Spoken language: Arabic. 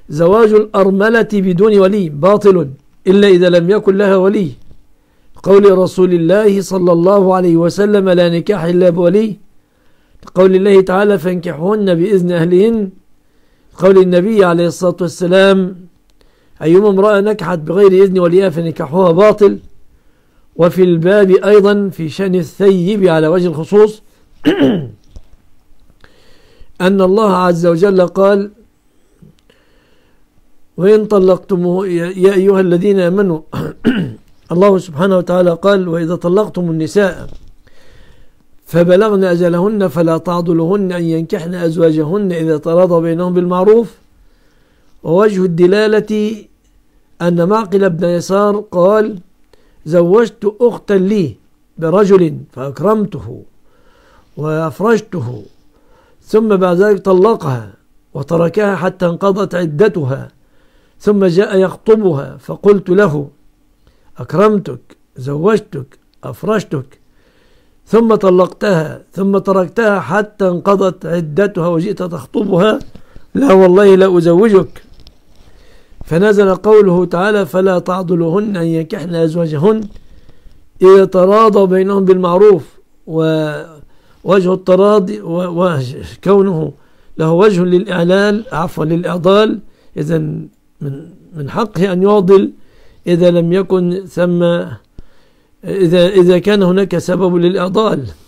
زواج الأرملة بدون ولي باطل إلا إذا لم يكن لها ولي، قول رسول الله صلى الله عليه وسلم لا نكاح إلا بولي، قول الله تعالى فانكحوهن بإذن أهلهن، قول النبي عليه الصلاة والسلام أيما امرأة نكحت بغير إذن وليها فنكاحها باطل. وفي الباب أيضا في شأن الثيب على وجه الخصوص أن الله عز وجل قال وإن طلقتموه يا أيها الذين آمنوا الله سبحانه وتعالى قال وإذا طلقتم النساء فبلغن أجلهن فلا تعضلهن أن ينكحن أزواجهن إذا تراضوا بينهم بالمعروف. ووجه الدلالة أن معقل بن يسار قال زوجت أختا لي برجل فأكرمته وأفرجته ثم بعد ذلك طلقها وتركها حتى انقضت عدتها ثم جاء يخطبها فقلت له أكرمتك زوجتك أفرجتك ثم طلقتها ثم تركتها حتى انقضت عدتها وجئت تخطبها لا والله لا أزوجك. فنزل قوله تعالى فلا تعضلهن أن ينكحن أزواجهن إذا تراضوا بينهم بالمعروف. ووجه التراضي وكونه له وجه للإعلال للإعضال، إذا من حقه أن يعضل إذا لم يكن ثم إذا كان هناك سبب للإعضال.